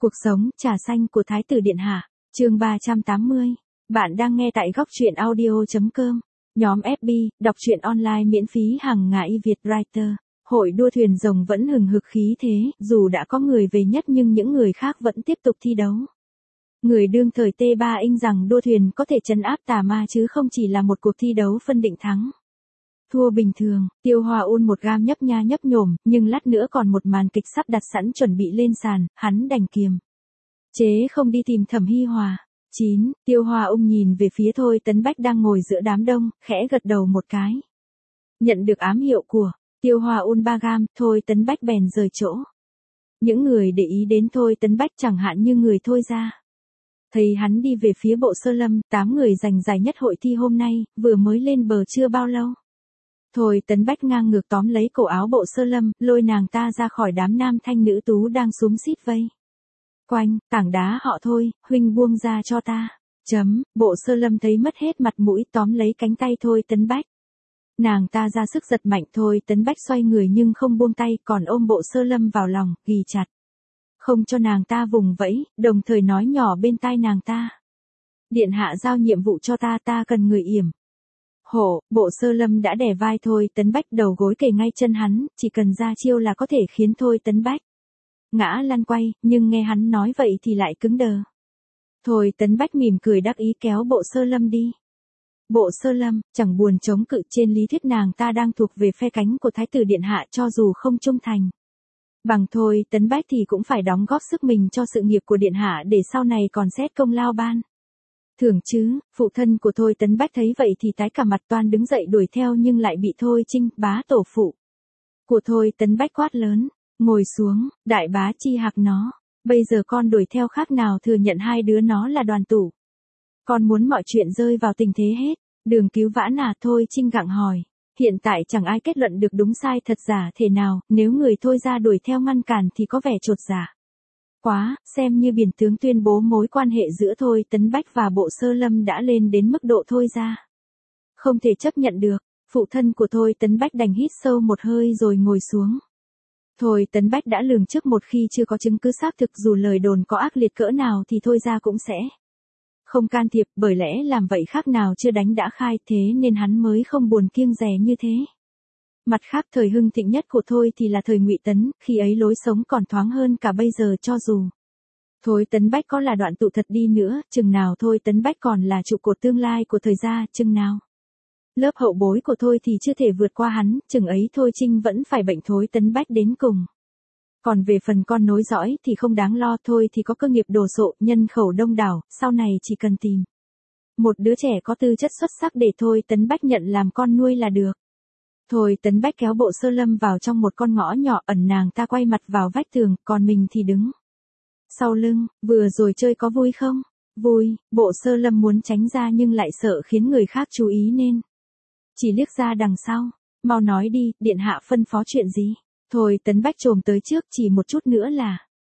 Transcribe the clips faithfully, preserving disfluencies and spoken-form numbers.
Cuộc sống, trà xanh của Thái tử Điện Hạ, chương ba trăm tám mươi. Bạn đang nghe tại góc truyện audio chấm com. Nhóm ép bê, đọc truyện online miễn phí hàng ngày Việt Writer. Hội đua thuyền rồng vẫn hừng hực khí thế, dù đã có người về nhất nhưng những người khác vẫn tiếp tục thi đấu. Người đương thời T ba inh rằng đua thuyền có thể trấn áp tà ma chứ không chỉ là một cuộc thi đấu phân định thắng thua bình thường. Tiêu Hoa Un một gam nhấp nha nhấp nhổm, nhưng lát nữa còn một màn kịch sắp đặt sẵn chuẩn bị lên sàn, hắn đành kiềm chế không đi tìm Thẩm Hi Hòa. chín. Tiêu Hoa Un nhìn về phía Thôi Tấn Bách đang ngồi giữa đám đông, khẽ gật đầu một cái. Nhận được ám hiệu của Tiêu Hoa Un ba gam, Thôi Tấn Bách bèn rời chỗ. Những người để ý đến Thôi Tấn Bách chẳng hạn như người Thôi gia, thấy hắn đi về phía Bộ Sơ Lâm, tám người giành giải nhất hội thi hôm nay, vừa mới lên bờ chưa bao lâu. Thôi Tấn Bách ngang ngược tóm lấy cổ áo Bộ Sơ Lâm, lôi nàng ta ra khỏi đám nam thanh nữ tú đang xúm xít vây quanh. Tảng đá họ Thôi, huynh buông ra cho ta. Chấm. Bộ Sơ Lâm thấy mất hết mặt mũi, tóm lấy cánh tay Thôi Tấn Bách. Nàng ta ra sức giật mạnh. Thôi Tấn Bách xoay người nhưng không buông tay, còn ôm Bộ Sơ Lâm vào lòng, ghì chặt, không cho nàng ta vùng vẫy, đồng thời nói nhỏ bên tai nàng ta. Điện hạ giao nhiệm vụ cho ta, ta cần người yểm hộ. Bộ Sơ Lâm đã đè vai Thôi Tấn Bách, đầu gối kề ngay chân hắn, chỉ cần ra chiêu là có thể khiến Thôi Tấn Bách ngã lăn quay, nhưng nghe hắn nói vậy thì lại cứng đờ. Thôi Tấn Bách mỉm cười đắc ý kéo Bộ Sơ Lâm đi. Bộ Sơ Lâm chẳng buồn chống cự, trên lý thuyết nàng ta đang thuộc về phe cánh của Thái tử Điện Hạ, cho dù không trung thành bằng Thôi Tấn Bách thì cũng phải đóng góp sức mình cho sự nghiệp của Điện Hạ để sau này còn xét công lao ban thưởng chứ. Phụ thân của Thôi Tấn Bách thấy vậy thì tái cả mặt, toan đứng dậy đuổi theo nhưng lại bị Thôi Trinh, bá tổ phụ của Thôi Tấn Bách quát lớn. Ngồi xuống, đại bá chi hạc nó. Bây giờ con đuổi theo khác nào thừa nhận hai đứa nó là đoàn tụ. Con muốn mọi chuyện rơi vào tình thế hết. Đường cứu vãn à? Thôi Trinh gặng hỏi. Hiện tại chẳng ai kết luận được đúng sai thật giả thể nào, nếu người Thôi ra đuổi theo ngăn cản thì có vẻ chột dạ quá, xem như biển tướng tuyên bố mối quan hệ giữa Thôi Tấn Bách và Bộ Sơ Lâm đã lên đến mức độ Thôi ra không thể chấp nhận được. Phụ thân của Thôi Tấn Bách đành hít sâu một hơi rồi ngồi xuống. Thôi Tấn Bách đã lường trước một khi chưa có chứng cứ xác thực, dù lời đồn có ác liệt cỡ nào thì Thôi ra cũng sẽ không can thiệp, bởi lẽ làm vậy khác nào chưa đánh đã khai, thế nên hắn mới không buồn kiêng dè như thế. Mặt khác, thời hưng thịnh nhất của Thôi thì là thời Ngụy Tấn, khi ấy lối sống còn thoáng hơn cả bây giờ. Cho dù Thôi Tấn Bách có là đoạn tụ thật đi nữa, chừng nào Thôi Tấn Bách còn là trụ cột tương lai của thời gia, chừng nào lớp hậu bối của Thôi thì chưa thể vượt qua hắn, chừng ấy Thôi Trinh vẫn phải bệnh Thôi Tấn Bách đến cùng. Còn về phần con nối dõi thì không đáng lo, Thôi thì có cơ nghiệp đồ sộ, nhân khẩu đông đảo, sau này chỉ cần tìm một đứa trẻ có tư chất xuất sắc để Thôi Tấn Bách nhận làm con nuôi là được. Thôi Tấn Bách kéo Bộ Sơ Lâm vào trong một con ngõ nhỏ, ẩn nàng ta quay mặt vào vách tường, còn mình thì đứng sau lưng. Vừa rồi chơi có vui không? Vui. Bộ Sơ Lâm muốn tránh ra nhưng lại sợ khiến người khác chú ý nên chỉ liếc ra đằng sau. Mau nói đi, điện hạ phân phó chuyện gì? Thôi Tấn Bách chồm tới trước, chỉ một chút nữa là.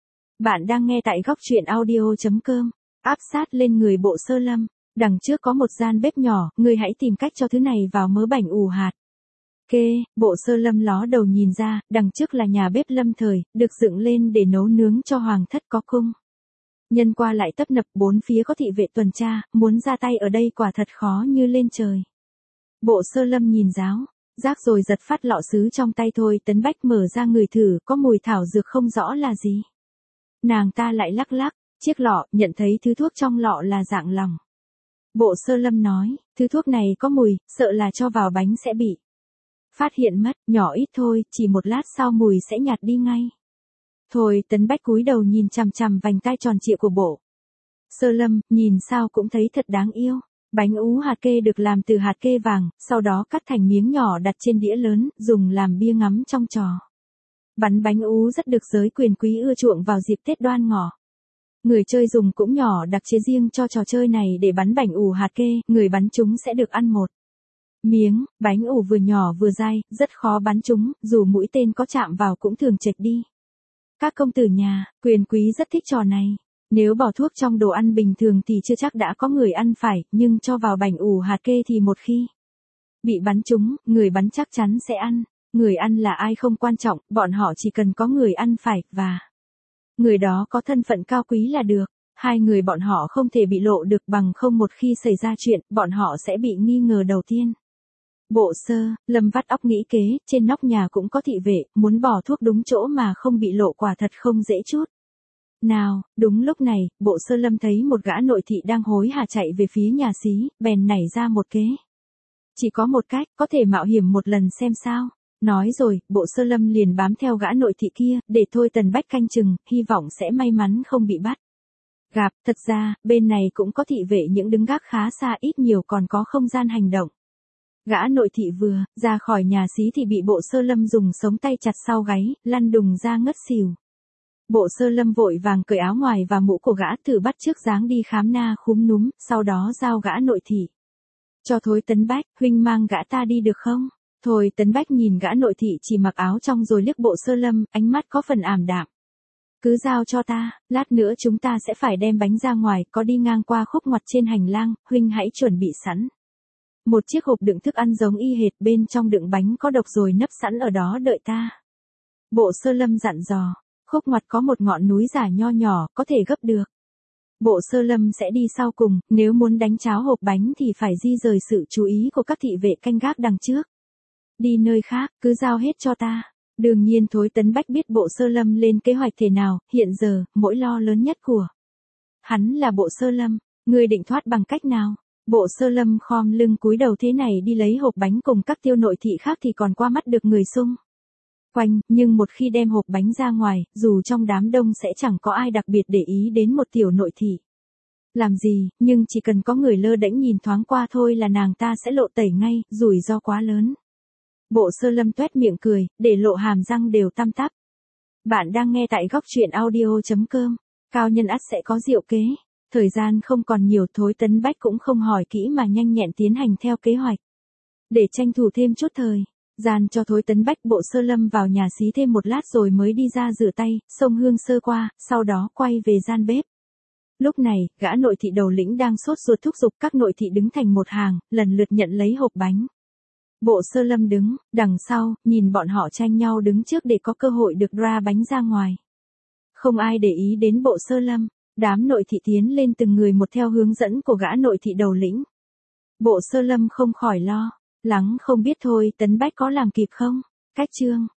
Bạn đang nghe tại góc truyện audio chấm com. Áp sát lên người Bộ Sơ Lâm. Đằng trước có một gian bếp nhỏ, ngươi hãy tìm cách cho thứ này vào mớ bảnh ủ hạt. Kê. Bộ Sơ Lâm ló đầu nhìn ra, đằng trước là nhà bếp lâm thời, được dựng lên để nấu nướng cho hoàng thất có cung nhân qua lại tấp nập, bốn phía có thị vệ tuần tra, muốn ra tay ở đây quả thật khó như lên trời. Bộ Sơ Lâm nhìn giáo giác rồi giật phát lọ sứ trong tay Thôi Tấn Bách, mở ra ngửi thử, có mùi thảo dược không rõ là gì. Nàng ta lại lắc lắc chiếc lọ, nhận thấy thứ thuốc trong lọ là dạng lòng. Bộ Sơ Lâm nói, thứ thuốc này có mùi, sợ là cho vào bánh sẽ bị phát hiện mất, nhỏ ít thôi, chỉ một lát sau mùi sẽ nhạt đi ngay. Thôi Tấn Bách cúi đầu nhìn chằm chằm vành tai tròn trịa của Bộ Sơ Lâm, nhìn sao cũng thấy thật đáng yêu. Bánh ú hạt kê được làm từ hạt kê vàng, sau đó cắt thành miếng nhỏ đặt trên đĩa lớn, dùng làm bia ngắm trong trò bắn bánh ú rất được giới quyền quý ưa chuộng vào dịp Tết Đoan Ngọ. Người chơi dùng cũng nhỏ đặc chế riêng cho trò chơi này để bắn bánh ủ hạt kê, người bắn chúng sẽ được ăn một miếng. Bánh ủ vừa nhỏ vừa dai, rất khó bắn chúng, dù mũi tên có chạm vào cũng thường chệch đi. Các công tử nhà, quyền quý rất thích trò này. Nếu bỏ thuốc trong đồ ăn bình thường thì chưa chắc đã có người ăn phải, nhưng cho vào bánh ủ hạt kê thì một khi bị bắn trúng, người bắn chắc chắn sẽ ăn. Người ăn là ai không quan trọng, bọn họ chỉ cần có người ăn phải, và Người đó có thân phận cao quý là được, hai người bọn họ không thể bị lộ được, bằng không một khi xảy ra chuyện, bọn họ sẽ bị nghi ngờ đầu tiên. Bộ Sơ Lâm vắt óc nghĩ kế, trên nóc nhà cũng có thị vệ, muốn bỏ thuốc đúng chỗ mà không bị lộ quả thật không dễ chút. Nào, đúng lúc này, Bộ Sơ Lâm thấy một gã nội thị đang hối hả chạy về phía nhà xí, bèn nảy ra một kế. Chỉ có một cách, có thể mạo hiểm một lần xem sao. Nói rồi, Bộ Sơ Lâm liền bám theo gã nội thị kia, để Thôi Tần Bách canh chừng, hy vọng sẽ may mắn không bị bắt. Gặp, thật ra, bên này cũng có thị vệ những đứng gác khá xa, ít nhiều còn có không gian hành động. Gã nội thị vừa ra khỏi nhà xí thì bị Bộ Sơ Lâm dùng sống tay chặt sau gáy, lăn đùng ra ngất xỉu. Bộ Sơ Lâm vội vàng cởi áo ngoài và mũ của gã, thử bắt chước dáng đi khám na khúm núm, sau đó giao gã nội thị cho Thôi Tấn Bách, huynh mang gã ta đi được không? Thôi Tấn Bách nhìn gã nội thị chỉ mặc áo trong rồi liếc Bộ Sơ Lâm, ánh mắt có phần ảm đạm. Cứ giao cho ta, lát nữa chúng ta sẽ phải đem bánh ra ngoài, có đi ngang qua khúc ngoặt trên hành lang, huynh hãy chuẩn bị sẵn. Một chiếc hộp đựng thức ăn giống y hệt, bên trong đựng bánh có độc rồi nấp sẵn ở đó đợi ta. Bộ Sơ Lâm dặn dò, khúc ngoặt có một ngọn núi giả nho nhỏ, có thể gấp được. Bộ Sơ Lâm sẽ đi sau cùng, nếu muốn đánh cháo hộp bánh thì phải di rời sự chú ý của các thị vệ canh gác đằng trước. Đi nơi khác, cứ giao hết cho ta. Đương nhiên Thôi Tấn Bách biết Bộ Sơ Lâm lên kế hoạch thế nào, hiện giờ, mỗi lo lớn nhất của hắn là Bộ Sơ Lâm, người định thoát bằng cách nào? Bộ Sơ Lâm khom lưng cúi đầu thế này đi lấy hộp bánh cùng các tiêu nội thị khác thì còn qua mắt được người xung quanh, nhưng một khi đem hộp bánh ra ngoài, dù trong đám đông sẽ chẳng có ai đặc biệt để ý đến một tiểu nội thị. Làm gì, nhưng chỉ cần có người lơ đễnh nhìn thoáng qua thôi là nàng ta sẽ lộ tẩy ngay, rủi ro quá lớn. Bộ Sơ Lâm tuét miệng cười, để lộ hàm răng đều tăm tắp. Bạn đang nghe tại góc truyện audio chấm com. Cao nhân ắt sẽ có diệu kế. Thời gian không còn nhiều, Thôi Tấn Bách cũng không hỏi kỹ mà nhanh nhẹn tiến hành theo kế hoạch. Để tranh thủ thêm chút thời gian cho Thôi Tấn Bách, Bộ Sơ Lâm vào nhà xí thêm một lát rồi mới đi ra rửa tay, xông hương sơ qua, sau đó quay về gian bếp. Lúc này, gã nội thị đầu lĩnh đang sốt ruột thúc giục các nội thị đứng thành một hàng, lần lượt nhận lấy hộp bánh. Bộ Sơ Lâm đứng đằng sau, nhìn bọn họ tranh nhau đứng trước để có cơ hội được ra bánh ra ngoài. Không ai để ý đến Bộ Sơ Lâm, đám nội thị tiến lên từng người một theo hướng dẫn của gã nội thị đầu lĩnh. Bộ Sơ Lâm không khỏi lo lắng không biết Thôi Tấn Bách có làm kịp không. Cách chương